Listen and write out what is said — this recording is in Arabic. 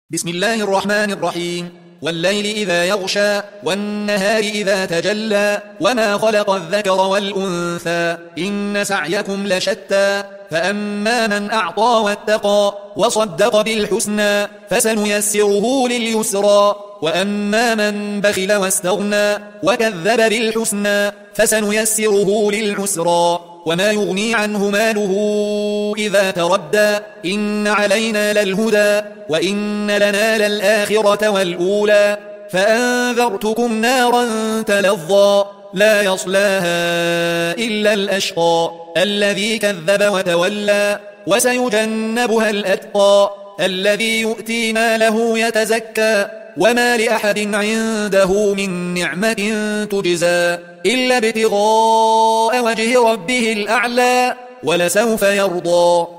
بسم الله الرحمن الرحيم. والليل إذا يغشى والنهار إذا تجلى وما خلق الذكر والأنثى إن سعيكم لشتى فأما من أعطى واتقى وصدق بالحسنى فسنيسره لليسرى وأما من بخل واستغنى وكذب بالحسنى فسنيسره للعسرى وما يغني عنه ماله إذا تردى إن علينا للهدى وإن لنا للآخرة والأولى فأنذرتكم نارا تلظى لا يصلاها إلا الأشقى الذي كذب وتولى وسيجنبها الأتقى الذي يؤتي ماله يتزكى وما لأحد عنده من نعمة تجزى إلا ابتغاء وجه ربه الأعلى ولسوف يرضى.